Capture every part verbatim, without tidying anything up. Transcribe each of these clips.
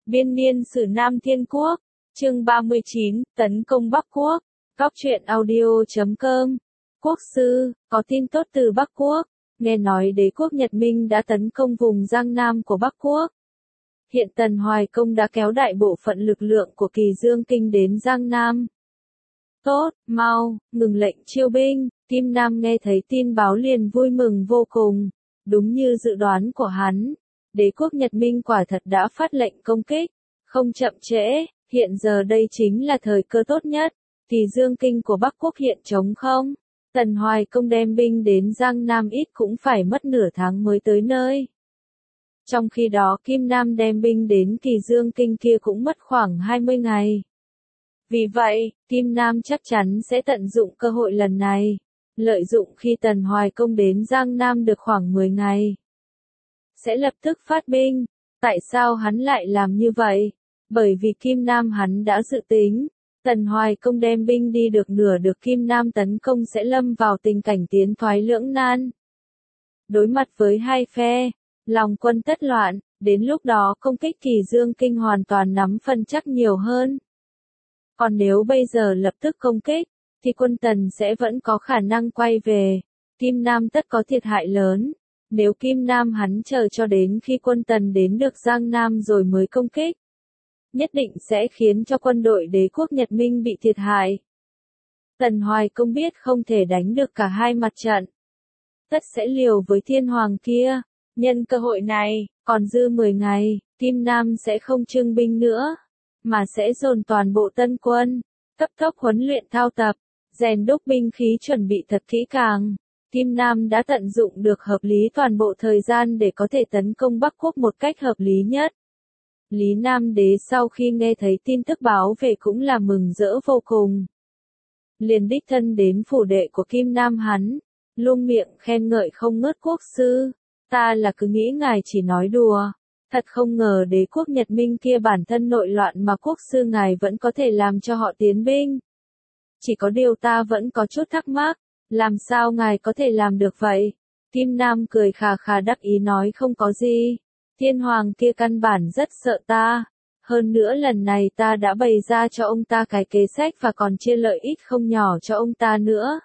Biên niên sử Nam Thiên Quốc, chương ba mươi chín, tấn công Bắc Quốc, góc truyện audio chấm com. Quốc sư, có tin tốt từ Bắc Quốc, nghe nói đế quốc Nhật Minh đã tấn công vùng Giang Nam của Bắc Quốc. Hiện Tần Hoài Công đã kéo đại bộ phận lực lượng của Kỳ Dương Kinh đến Giang Nam. Tốt, mau, ngừng lệnh chiêu binh. Kim Nam nghe thấy tin báo liền vui mừng vô cùng. Đúng như dự đoán của hắn, đế quốc Nhật Minh quả thật đã phát lệnh công kích. Không chậm trễ, hiện giờ đây chính là thời cơ tốt nhất. Kỳ Dương Kinh của Bắc Quốc hiện trống không. Tần Hoài Công đem binh đến Giang Nam ít cũng phải mất nửa tháng mới tới nơi. Trong khi đó Kim Nam đem binh đến Kỳ Dương Kinh kia cũng mất khoảng hai mươi ngày. Vì vậy, Kim Nam chắc chắn sẽ tận dụng cơ hội lần này. Lợi dụng khi Tần Hoài Công đến Giang Nam được khoảng mười ngày. Sẽ lập tức phát binh. Tại sao hắn lại làm như vậy? Bởi vì Kim Nam hắn đã dự tính. Tần Hoài Công đem binh đi được nửa được Kim Nam tấn công sẽ lâm vào tình cảnh tiến thoái lưỡng nan. Đối mặt với hai phe, lòng quân tất loạn, đến lúc đó công kích Kỳ Dương Kinh hoàn toàn nắm phần chắc nhiều hơn. Còn nếu bây giờ lập tức công kích, thì quân Tần sẽ vẫn có khả năng quay về. Kim Nam tất có thiệt hại lớn. Nếu Kim Nam hắn chờ cho đến khi quân Tần đến được Giang Nam rồi mới công kích, nhất định sẽ khiến cho quân đội đế quốc Nhật Minh bị thiệt hại. Tần Hoài Công biết không thể đánh được cả hai mặt trận. Tất sẽ liều với thiên hoàng kia. Nhân cơ hội này, còn dư mười ngày, Kim Nam sẽ không trưng binh nữa, mà sẽ dồn toàn bộ tân quân, cấp tốc huấn luyện thao tập, rèn đúc binh khí chuẩn bị thật kỹ càng. Kim Nam đã tận dụng được hợp lý toàn bộ thời gian để có thể tấn công Bắc Quốc một cách hợp lý nhất. Lý Nam Đế sau khi nghe thấy tin tức báo về cũng là mừng rỡ vô cùng. Liền đích thân đến phủ đệ của Kim Nam hắn, luôn miệng khen ngợi không ngớt quốc sư. Ta là cứ nghĩ ngài chỉ nói đùa. Thật không ngờ đế quốc Nhật Minh kia bản thân nội loạn mà quốc sư ngài vẫn có thể làm cho họ tiến binh. Chỉ có điều ta vẫn có chút thắc mắc, làm sao ngài có thể làm được vậy? Kim Nam cười khà khà đắc ý nói không có gì. Thiên hoàng kia căn bản rất sợ ta. Hơn nữa lần này ta đã bày ra cho ông ta cái kế sách và còn chia lợi ích không nhỏ cho ông ta nữa.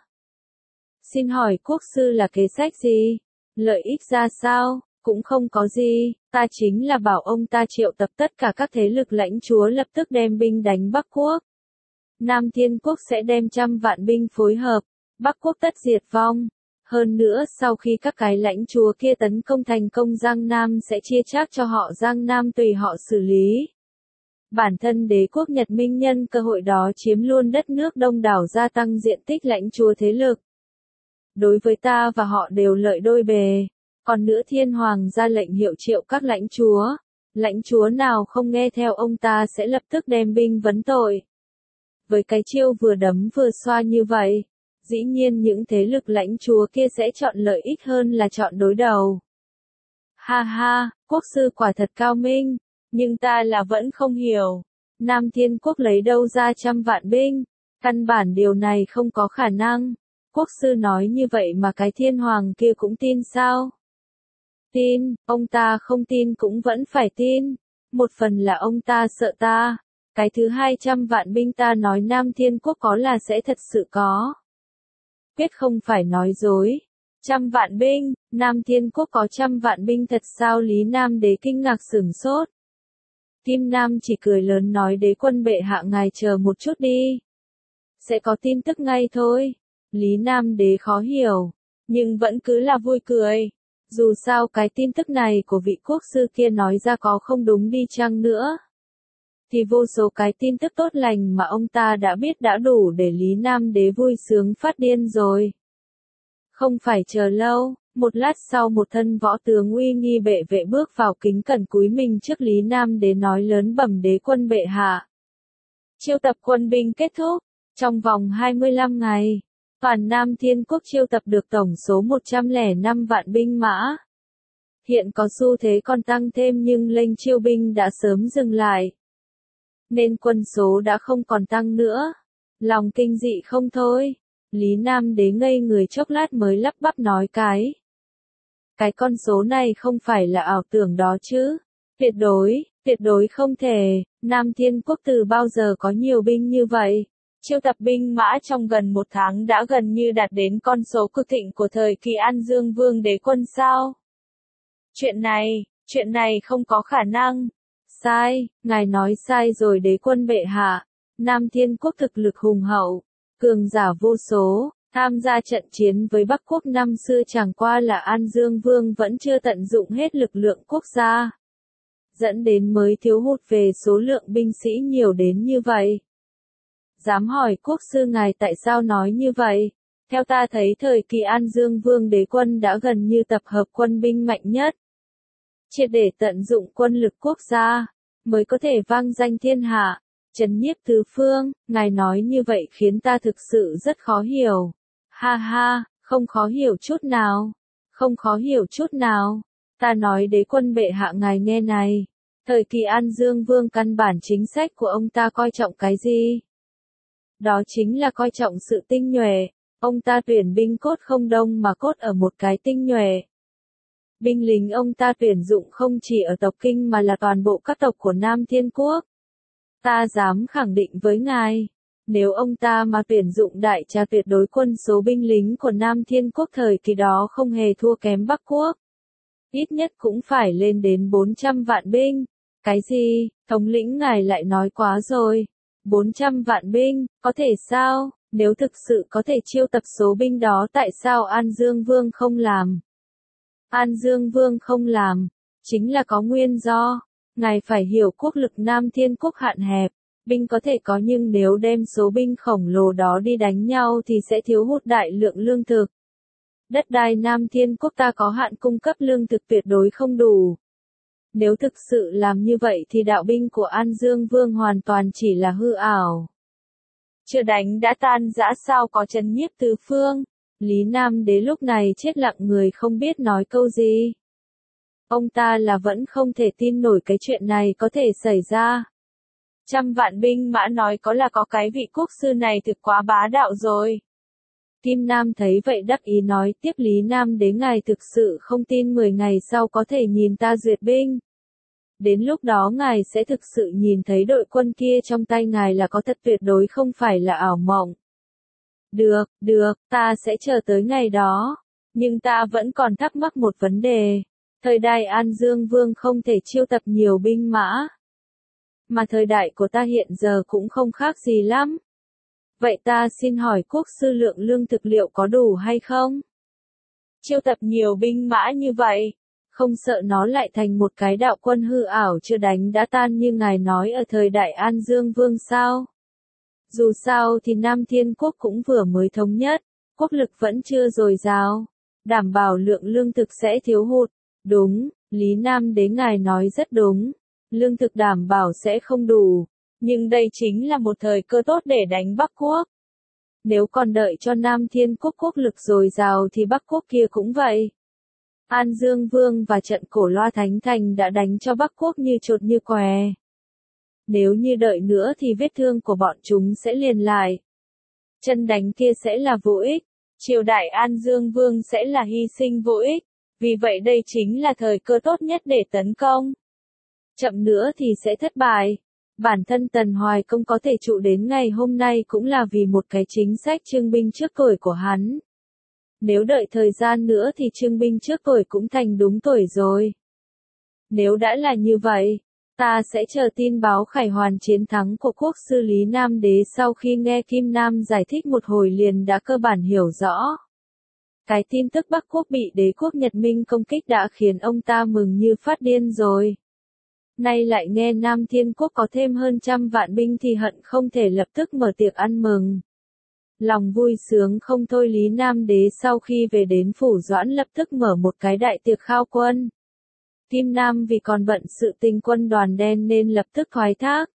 Xin hỏi quốc sư là kế sách gì? Lợi ích ra sao? Cũng không có gì, ta chính là bảo ông ta triệu tập tất cả các thế lực lãnh chúa lập tức đem binh đánh Bắc Quốc. Nam Thiên Quốc sẽ đem trăm vạn binh phối hợp, Bắc Quốc tất diệt vong. Hơn nữa sau khi các cái lãnh chúa kia tấn công thành công Giang Nam sẽ chia chác cho họ Giang Nam tùy họ xử lý. Bản thân đế quốc Nhật Minh nhân cơ hội đó chiếm luôn đất nước đông đảo gia tăng diện tích lãnh chúa thế lực. Đối với ta và họ đều lợi đôi bề. Còn nữa thiên hoàng ra lệnh hiệu triệu các lãnh chúa. Lãnh chúa nào không nghe theo ông ta sẽ lập tức đem binh vấn tội. Với cái chiêu vừa đấm vừa xoa như vậy, dĩ nhiên những thế lực lãnh chúa kia sẽ chọn lợi ích hơn là chọn đối đầu. Ha ha, quốc sư quả thật cao minh, nhưng ta là vẫn không hiểu. Nam Thiên Quốc lấy đâu ra trăm vạn binh? Căn bản điều này không có khả năng. Quốc sư nói như vậy mà cái thiên hoàng kia cũng tin sao? Tin, ông ta không tin cũng vẫn phải tin. Một phần là ông ta sợ ta. Cái thứ hai trăm vạn binh ta nói Nam Thiên Quốc có là sẽ thật sự có. Quyết không phải nói dối. Trăm vạn binh, Nam Thiên Quốc có trăm vạn binh thật sao? Lý Nam Đế kinh ngạc sửng sốt. Kim Nam chỉ cười lớn nói đế quân bệ hạ ngài chờ một chút đi. Sẽ có tin tức ngay thôi. Lý Nam Đế khó hiểu, nhưng vẫn cứ là vui cười. Dù sao cái tin tức này của vị quốc sư kia nói ra có không đúng đi chăng nữa, thì vô số cái tin tức tốt lành mà ông ta đã biết đã đủ để Lý Nam Đế vui sướng phát điên rồi. Không phải chờ lâu, một lát sau một thân võ tướng uy nghi bệ vệ bước vào kính cẩn cúi mình trước Lý Nam Đế nói lớn bẩm đế quân bệ hạ. Chiêu tập quân binh kết thúc, trong vòng hai mươi lăm ngày. Toàn Nam Thiên Quốc chiêu tập được tổng số một trăm lẻ năm vạn binh mã. Hiện có xu thế còn tăng thêm nhưng lệnh chiêu binh đã sớm dừng lại. Nên quân số đã không còn tăng nữa. Lòng kinh dị không thôi. Lý Nam Đế ngây người chốc lát mới lắp bắp nói cái. Cái con số này không phải là ảo tưởng đó chứ. Tuyệt đối, Tuyệt đối không thể, Nam Thiên Quốc từ bao giờ có nhiều binh như vậy. Chiêu tập binh mã trong gần một tháng đã gần như đạt đến con số cực thịnh của thời kỳ An Dương Vương đế quân sao? Chuyện này, chuyện này không có khả năng. Sai, ngài nói sai rồi đế quân bệ hạ. Nam Thiên Quốc thực lực hùng hậu, cường giả vô số, tham gia trận chiến với Bắc Quốc năm xưa chẳng qua là An Dương Vương vẫn chưa tận dụng hết lực lượng quốc gia. Dẫn đến mới thiếu hụt về số lượng binh sĩ nhiều đến như vậy. Dám hỏi quốc sư ngài tại sao nói như vậy? Theo ta thấy thời kỳ An Dương Vương đế quân đã gần như tập hợp quân binh mạnh nhất. Triệt để tận dụng quân lực quốc gia, mới có thể vang danh thiên hạ, trấn nhiếp tứ phương. Ngài nói như vậy khiến ta thực sự rất khó hiểu. Ha ha, không khó hiểu chút nào. Không khó hiểu chút nào. Ta nói đế quân bệ hạ ngài nghe này. Thời kỳ An Dương Vương căn bản chính sách của ông ta coi trọng cái gì? Đó chính là coi trọng sự tinh nhuệ. Ông ta tuyển binh cốt không đông mà cốt ở một cái tinh nhuệ. Binh lính ông ta tuyển dụng không chỉ ở tộc Kinh mà là toàn bộ các tộc của Nam Thiên Quốc. Ta dám khẳng định với ngài, nếu ông ta mà tuyển dụng đại trà tuyệt đối quân số binh lính của Nam Thiên Quốc thời kỳ đó không hề thua kém Bắc Quốc. Ít nhất cũng phải lên đến bốn trăm vạn binh. Cái gì, thống lĩnh ngài lại nói quá rồi. bốn trăm vạn binh, có thể sao? Nếu thực sự có thể chiêu tập số binh đó tại sao An Dương Vương không làm? An Dương Vương không làm, chính là có nguyên do. Ngài phải hiểu quốc lực Nam Thiên Quốc hạn hẹp, binh có thể có nhưng nếu đem số binh khổng lồ đó đi đánh nhau thì sẽ thiếu hụt đại lượng lương thực. Đất đai Nam Thiên Quốc ta có hạn cung cấp lương thực tuyệt đối không đủ. Nếu thực sự làm như vậy thì đạo binh của An Dương Vương hoàn toàn chỉ là hư ảo. Chưa đánh đã tan rã sao có trấn nhiếp tứ phương. Lý Nam Đế lúc này chết lặng người không biết nói câu gì. Ông ta là vẫn không thể tin nổi cái chuyện này có thể xảy ra. Trăm vạn binh mã nói có là có cái vị quốc sư này thực quá bá đạo rồi. Kim Nam thấy vậy đắc ý nói tiếp Lý Nam Đế ngài thực sự không tin mười ngày sau có thể nhìn ta duyệt binh. Đến lúc đó ngài sẽ thực sự nhìn thấy đội quân kia trong tay ngài là có thật tuyệt đối không phải là ảo mộng. Được, được, ta sẽ chờ tới ngày đó. Nhưng ta vẫn còn thắc mắc một vấn đề. Thời đại An Dương Vương không thể chiêu tập nhiều binh mã. Mà thời đại của ta hiện giờ cũng không khác gì lắm. Vậy ta xin hỏi quốc sư lượng lương thực liệu có đủ hay không? Chiêu tập nhiều binh mã như vậy, không sợ nó lại thành một cái đạo quân hư ảo chưa đánh đã tan như ngài nói ở thời đại An Dương Vương sao? Dù sao thì Nam Thiên Quốc cũng vừa mới thống nhất, quốc lực vẫn chưa dồi dào, đảm bảo lượng lương thực sẽ thiếu hụt. Đúng, Lý Nam Đế ngài nói rất đúng, lương thực đảm bảo sẽ không đủ, nhưng đây chính là một thời cơ tốt để đánh Bắc Quốc. Nếu còn đợi cho Nam Thiên Quốc quốc lực dồi dào thì Bắc Quốc kia cũng vậy. An Dương Vương và trận Cổ Loa Thánh Thành đã đánh cho Bắc Quốc như chột như què. Nếu như đợi nữa thì vết thương của bọn chúng sẽ liền lại. Chân đánh kia sẽ là vô ích. Triều đại An Dương Vương sẽ là hy sinh vô ích. Vì vậy đây chính là thời cơ tốt nhất để tấn công. Chậm nữa thì sẽ thất bại. Bản thân Tần Hoài Công có thể trụ đến ngày hôm nay cũng là vì một cái chính sách trưng binh trước tuổi của hắn. Nếu đợi thời gian nữa thì trưng binh trước tuổi cũng thành đúng tuổi rồi. Nếu đã là như vậy, ta sẽ chờ tin báo khải hoàn chiến thắng của quốc sư Lý Nam Đế sau khi nghe Kim Nam giải thích một hồi liền đã cơ bản hiểu rõ. Cái tin tức Bắc Quốc bị đế quốc Nhật Minh công kích đã khiến ông ta mừng như phát điên rồi. Nay lại nghe Nam Thiên Quốc có thêm hơn trăm vạn binh thì hận không thể lập tức mở tiệc ăn mừng. Lòng vui sướng không thôi Lý Nam Đế sau khi về đến Phủ Doãn lập tức mở một cái đại tiệc khao quân. Kim Nam vì còn bận sự tình quân đoàn đen nên lập tức thoái thác.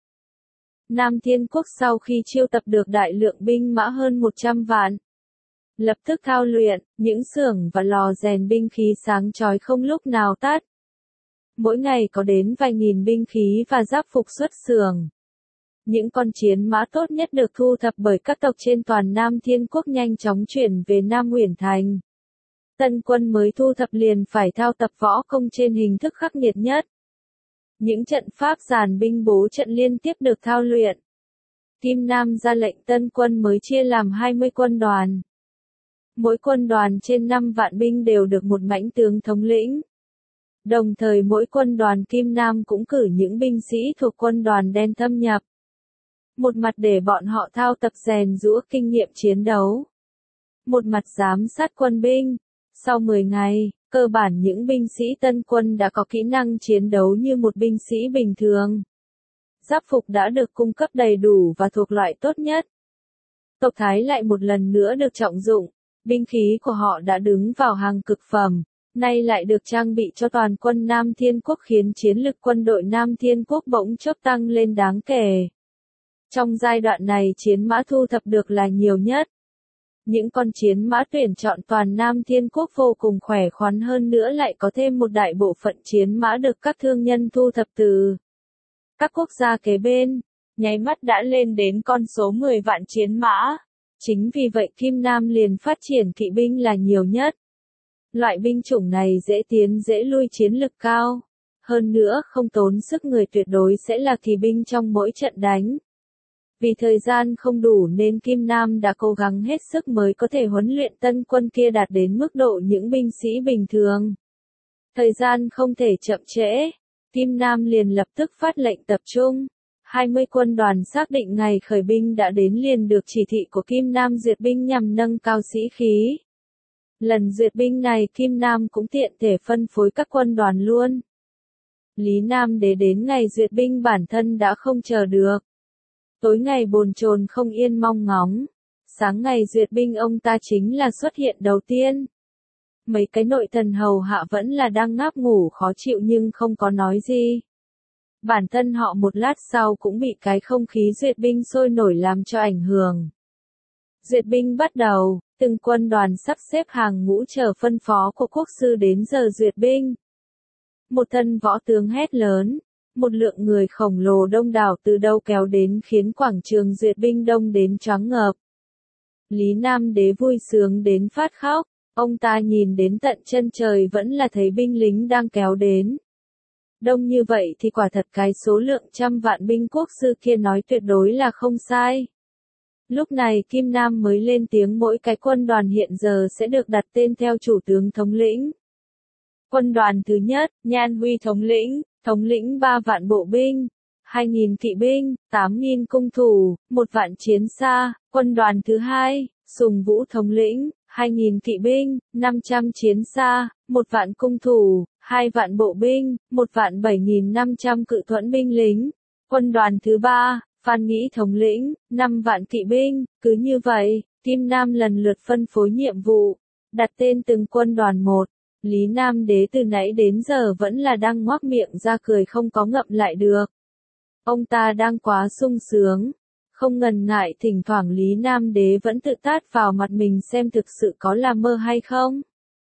Nam Thiên Quốc sau khi chiêu tập được đại lượng binh mã hơn một trăm vạn. Lập tức thao luyện, những xưởng và lò rèn binh khí sáng chói không lúc nào tắt. Mỗi ngày có đến vài nghìn binh khí và giáp phục xuất xưởng. Những con chiến mã tốt nhất được thu thập bởi các tộc trên toàn Nam Thiên Quốc nhanh chóng chuyển về Nam Uyển Thành. Tân quân mới thu thập liền phải thao tập võ công trên hình thức khắc nghiệt nhất. Những trận pháp dàn binh bố trận liên tiếp được thao luyện. Kim Nam ra lệnh tân quân mới chia làm hai mươi quân đoàn. Mỗi quân đoàn trên năm vạn binh đều được một mãnh tướng thống lĩnh. Đồng thời mỗi quân đoàn Kim Nam cũng cử những binh sĩ thuộc quân đoàn đen thâm nhập. Một mặt để bọn họ thao tập rèn giũa kinh nghiệm chiến đấu. Một mặt giám sát quân binh. Sau mười ngày, cơ bản những binh sĩ tân quân đã có kỹ năng chiến đấu như một binh sĩ bình thường. Giáp phục đã được cung cấp đầy đủ và thuộc loại tốt nhất. Tộc Thái lại một lần nữa được trọng dụng, binh khí của họ đã đứng vào hàng cực phẩm, nay lại được trang bị cho toàn quân Nam Thiên Quốc khiến chiến lực quân đội Nam Thiên Quốc bỗng chốc tăng lên đáng kể. Trong giai đoạn này chiến mã thu thập được là nhiều nhất. Những con chiến mã tuyển chọn toàn Nam Thiên Quốc vô cùng khỏe khoắn hơn nữa lại có thêm một đại bộ phận chiến mã được các thương nhân thu thập từ các quốc gia kế bên, nháy mắt đã lên đến con số mười vạn chiến mã. Chính vì vậy Kim Nam liền phát triển kỵ binh là nhiều nhất. Loại binh chủng này dễ tiến dễ lui chiến lực cao. Hơn nữa không tốn sức người tuyệt đối sẽ là kỳ binh trong mỗi trận đánh. Vì thời gian không đủ nên Kim Nam đã cố gắng hết sức mới có thể huấn luyện tân quân kia đạt đến mức độ những binh sĩ bình thường. Thời gian không thể chậm trễ. Kim Nam liền lập tức phát lệnh tập trung. hai mươi quân đoàn xác định ngày khởi binh đã đến liền được chỉ thị của Kim Nam duyệt binh nhằm nâng cao sĩ khí. Lần duyệt binh này Kim Nam cũng tiện thể phân phối các quân đoàn luôn. Lý Nam Đế đến ngày duyệt binh bản thân đã không chờ được. Tối ngày bồn chồn không yên mong ngóng. Sáng ngày duyệt binh ông ta chính là xuất hiện đầu tiên. Mấy cái nội thần hầu hạ vẫn là đang ngáp ngủ khó chịu nhưng không có nói gì. Bản thân họ một lát sau cũng bị cái không khí duyệt binh sôi nổi làm cho ảnh hưởng. Duyệt binh bắt đầu, từng quân đoàn sắp xếp hàng ngũ chờ phân phó của quốc sư đến giờ duyệt binh. Một thân võ tướng hét lớn, một lượng người khổng lồ đông đảo từ đâu kéo đến khiến quảng trường duyệt binh đông đến choáng ngợp. Lý Nam Đế vui sướng đến phát khóc, ông ta nhìn đến tận chân trời vẫn là thấy binh lính đang kéo đến. Đông như vậy thì quả thật cái số lượng trăm vạn binh quốc sư kia nói tuyệt đối là không sai. Lúc này Kim Nam mới lên tiếng mỗi cái quân đoàn hiện giờ sẽ được đặt tên theo chủ tướng thống lĩnh. Quân đoàn thứ nhất, Nhan Huy thống lĩnh, thống lĩnh ba vạn bộ binh, hai nghìn kỵ binh, tám nghìn cung thủ, một vạn chiến xa. Quân đoàn thứ hai, Sùng Vũ thống lĩnh, hai nghìn kỵ binh, năm trăm chiến xa, một vạn cung thủ, hai vạn bộ binh, một vạn bảy nghìn năm trăm cự thuẫn binh lính. Quân đoàn thứ ba, Phan Nghĩ thống lĩnh, năm vạn kỵ binh. Cứ như vậy, Kim Nam lần lượt phân phối nhiệm vụ, đặt tên từng quân đoàn một. Lý Nam Đế từ nãy đến giờ vẫn là đang ngoác miệng ra cười không có ngậm lại được. Ông ta đang quá sung sướng. Không ngần ngại thỉnh thoảng Lý Nam Đế vẫn tự tát vào mặt mình xem thực sự có là mơ hay không.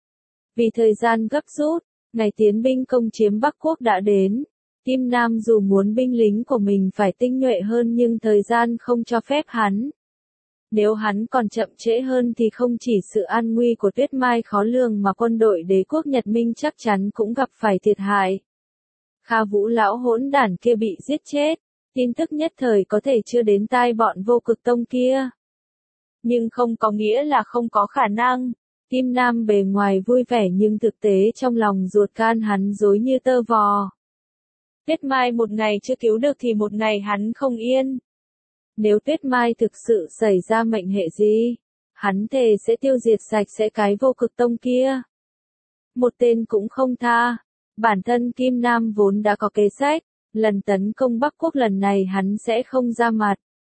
Vì thời gian gấp rút, ngày tiến binh công chiếm Bắc Quốc đã đến. Kim Nam dù muốn binh lính của mình phải tinh nhuệ hơn nhưng thời gian không cho phép hắn. Nếu hắn còn chậm trễ hơn thì không chỉ sự an nguy của Tuyết Mai khó lường mà quân đội đế quốc Nhật Minh chắc chắn cũng gặp phải thiệt hại. Kha Vũ lão hỗn đản kia bị giết chết. Tin tức nhất thời có thể chưa đến tai bọn Vô Cực Tông kia. Nhưng không có nghĩa là không có khả năng. Kim Nam bề ngoài vui vẻ nhưng thực tế trong lòng ruột gan hắn rối như tơ vò. Tuyết Mai một ngày chưa cứu được thì một ngày hắn không yên. Nếu Tuyết Mai thực sự xảy ra mệnh hệ gì, hắn thề sẽ tiêu diệt sạch sẽ cái Vô Cực Tông kia. Một tên cũng không tha. Bản thân Kim Nam vốn đã có kế sách. Lần tấn công Bắc Quốc lần này hắn sẽ không ra mặt.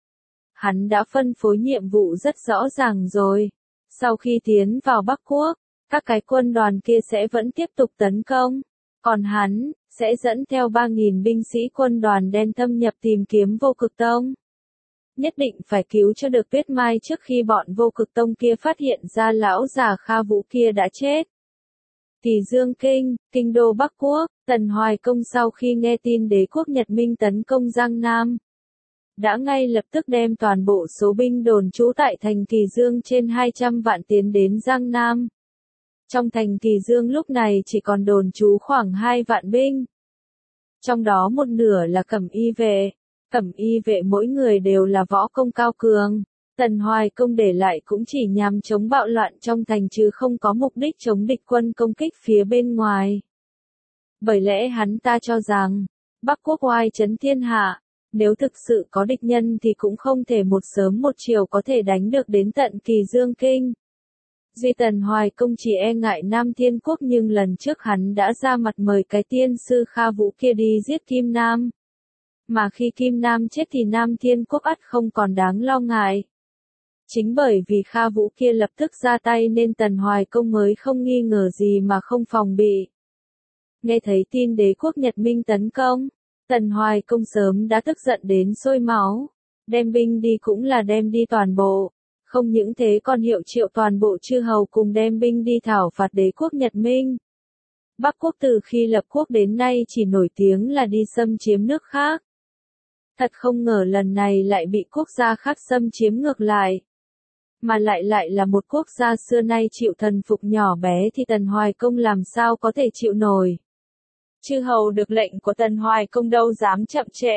Hắn đã phân phối nhiệm vụ rất rõ ràng rồi. Sau khi tiến vào Bắc Quốc, các cái quân đoàn kia sẽ vẫn tiếp tục tấn công. Còn hắn, sẽ dẫn theo ba nghìn binh sĩ quân đoàn đen thâm nhập tìm kiếm Vô Cực Tông. Nhất định phải cứu cho được Tuyết Mai trước khi bọn Vô Cực Tông kia phát hiện ra lão già Kha Vũ kia đã chết. Kỳ Dương Kinh, kinh đô Bắc Quốc, Tần Hoài Công sau khi nghe tin đế quốc Nhật Minh tấn công Giang Nam, đã ngay lập tức đem toàn bộ số binh đồn trú tại thành Kỳ Dương trên hai trăm vạn tiến đến Giang Nam. Trong thành Kỳ Dương lúc này chỉ còn đồn trú khoảng hai vạn binh. Trong đó một nửa là cẩm y vệ. Cẩm y vệ mỗi người đều là võ công cao cường. Tần Hoài Công để lại cũng chỉ nhằm chống bạo loạn trong thành chứ không có mục đích chống địch quân công kích phía bên ngoài. Bởi lẽ hắn ta cho rằng, Bắc Quốc oai trấn thiên hạ, nếu thực sự có địch nhân thì cũng không thể một sớm một chiều có thể đánh được đến tận Kỳ Dương Kinh. Duy Tần Hoài Công chỉ e ngại Nam Thiên Quốc nhưng lần trước hắn đã ra mặt mời cái tiên sư Kha Vũ kia đi giết Kim Nam. Mà khi Kim Nam chết thì Nam Thiên Quốc ắt không còn đáng lo ngại. Chính bởi vì Kha Vũ kia lập tức ra tay nên Tần Hoài Công mới không nghi ngờ gì mà không phòng bị. Nghe thấy tin đế quốc Nhật Minh tấn công, Tần Hoài Công sớm đã tức giận đến sôi máu. Đem binh đi cũng là đem đi toàn bộ. Không những thế còn hiệu triệu toàn bộ chư hầu cùng đem binh đi thảo phạt đế quốc Nhật Minh. Bắc Quốc từ khi lập quốc đến nay chỉ nổi tiếng là đi xâm chiếm nước khác. Thật không ngờ lần này lại bị quốc gia khác xâm chiếm ngược lại. Mà lại lại là một quốc gia xưa nay chịu thần phục nhỏ bé thì Tần Hoài Công làm sao có thể chịu nổi. Chư hầu được lệnh của Tần Hoài Công đâu dám chậm trễ.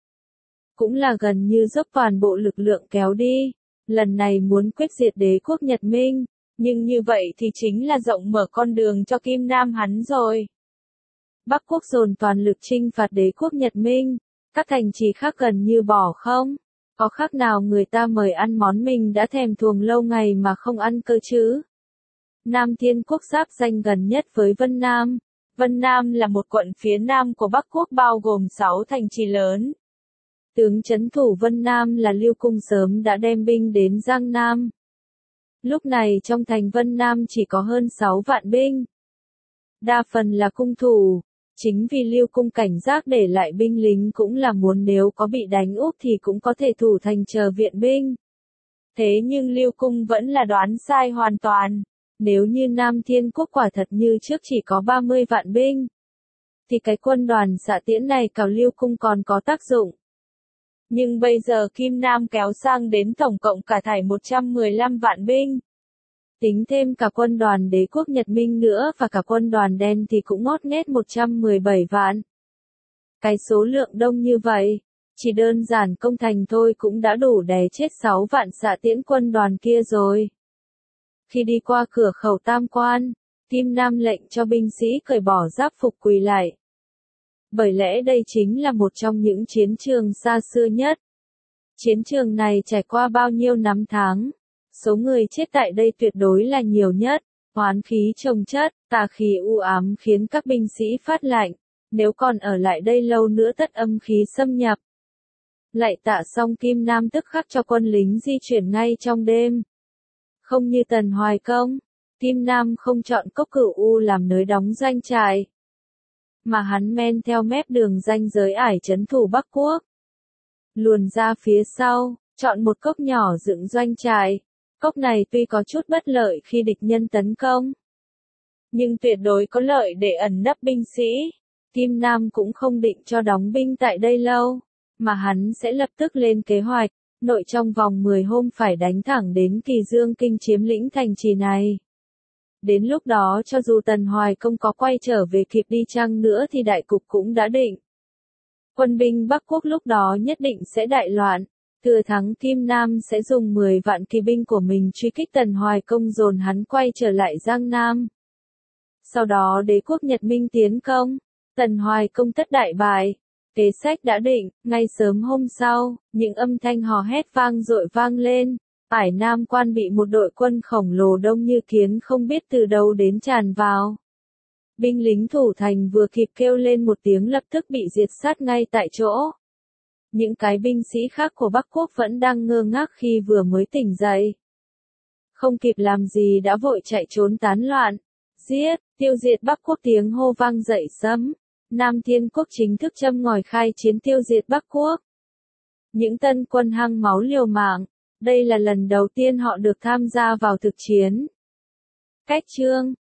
Cũng là gần như dốc toàn bộ lực lượng kéo đi. Lần này muốn quyết diệt đế quốc Nhật Minh, nhưng như vậy thì chính là rộng mở con đường cho Kim Nam hắn rồi. Bắc Quốc dồn toàn lực chinh phạt đế quốc Nhật Minh, các thành trì khác gần như bỏ không, có khác nào người ta mời ăn món mình đã thèm thuồng lâu ngày mà không ăn cơ chứ. Nam Thiên Quốc giáp danh gần nhất với Vân Nam. Vân Nam là một quận phía nam của Bắc Quốc bao gồm sáu thành trì lớn. Tướng trấn thủ Vân Nam là Lưu Cung sớm đã đem binh đến Giang Nam. Lúc này trong thành Vân Nam chỉ có hơn sáu vạn binh. Đa phần là cung thủ. Chính vì Lưu Cung cảnh giác để lại binh lính cũng là muốn nếu có bị đánh úp thì cũng có thể thủ thành chờ viện binh. Thế nhưng Lưu Cung vẫn là đoán sai hoàn toàn. Nếu như Nam Thiên Quốc quả thật như trước chỉ có ba mươi vạn binh, thì cái quân đoàn xạ tiễn này cào Lưu Cung còn có tác dụng. Nhưng bây giờ Kim Nam kéo sang đến tổng cộng cả thảy một trăm mười lăm vạn binh. Tính thêm cả quân đoàn đế quốc Nhật Minh nữa và cả quân đoàn đen thì cũng ngót nghét một trăm mười bảy vạn. Cái số lượng đông như vậy, chỉ đơn giản công thành thôi cũng đã đủ đè chết sáu vạn xạ tiễn quân đoàn kia rồi. Khi đi qua cửa khẩu Tam Quan, Kim Nam lệnh cho binh sĩ cởi bỏ giáp phục quỳ lại. Bởi lẽ đây chính là một trong những chiến trường xa xưa nhất. Chiến trường này trải qua bao nhiêu năm tháng, số người chết tại đây tuyệt đối là nhiều nhất, oán khí chồng chất, tà khí u ám khiến các binh sĩ phát lạnh, nếu còn ở lại đây lâu nữa tất âm khí xâm nhập. Lại tạ xong Kim Nam tức khắc cho quân lính di chuyển ngay trong đêm. Không như Tần Hoài Công, Kim Nam không chọn Cốc Cửu U làm nơi đóng doanh trại, mà hắn men theo mép đường ranh giới ải trấn thủ Bắc Quốc. Luồn ra phía sau, chọn một cốc nhỏ dựng doanh trại. Cốc này tuy có chút bất lợi khi địch nhân tấn công, nhưng tuyệt đối có lợi để ẩn nấp binh sĩ. Kim Nam cũng không định cho đóng binh tại đây lâu, mà hắn sẽ lập tức lên kế hoạch, nội trong vòng mười hôm phải đánh thẳng đến Kỳ Dương Kinh chiếm lĩnh thành trì này. Đến lúc đó cho dù Tần Hoài Công có quay trở về kịp đi chăng nữa thì đại cục cũng đã định. Quân binh Bắc Quốc lúc đó nhất định sẽ đại loạn. Thừa thắng Kim Nam sẽ dùng mười vạn kỳ binh của mình truy kích Tần Hoài Công dồn hắn quay trở lại Giang Nam. Sau đó đế quốc Nhật Minh tiến công, Tần Hoài Công tất đại bại. Kế sách đã định, ngay sớm hôm sau, những âm thanh hò hét vang dội vang lên. Ải Nam Quan bị một đội quân khổng lồ đông như kiến không biết từ đâu đến tràn vào. Binh lính thủ thành vừa kịp kêu lên một tiếng lập tức bị diệt sát ngay tại chỗ. Những cái binh sĩ khác của Bắc Quốc vẫn đang ngơ ngác khi vừa mới tỉnh dậy. Không kịp làm gì đã vội chạy trốn tán loạn. Giết, tiêu diệt Bắc Quốc tiếng hô vang dậy sấm. Nam Thiên Quốc chính thức châm ngòi khai chiến tiêu diệt Bắc Quốc. Những tân quân hăng máu liều mạng. Đây là lần đầu tiên họ được tham gia vào thực chiến. Cách chương